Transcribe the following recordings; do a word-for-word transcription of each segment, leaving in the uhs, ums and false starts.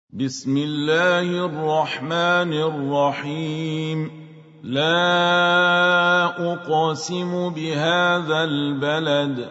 بسم الله الرحمن الرحيم. لا أقسم بهذا البلد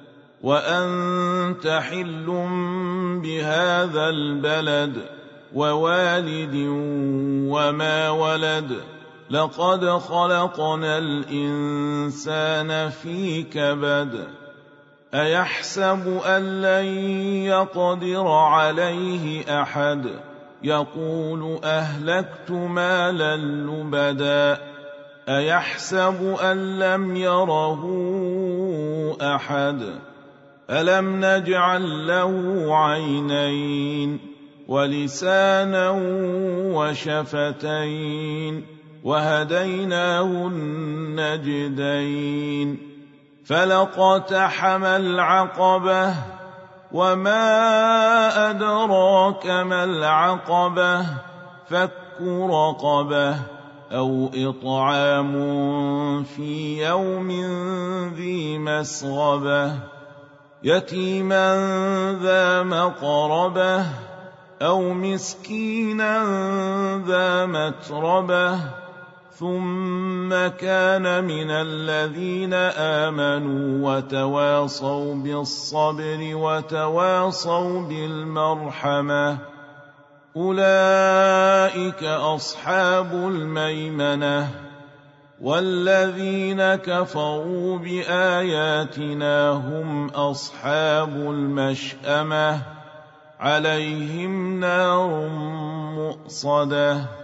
وأنت حل بهذا البلد ووالد وما ولد لقد خلقنا الإنسان في كبد أيحسب أن لن يقدر عليه أحد يقول أهلكت مالا لبدا أيحسب أن لم يره أحد ألم نجعل له عينين ولسانا وشفتين وهديناه النجدين فلاقتحم العقبة وما أدراك ما العقبة فك رقبة أو إطعام في يوم ذي مسغبة يتيما ذا مقربة أو مسكينا ذا متربة ثم كان من الذين آمنوا وتواصوا بالصبر وتواصوا بالمرحمة أولئك أصحاب الميمنة والذين كفروا بآياتنا هم أصحاب المشأمة عليهم نار مؤصدة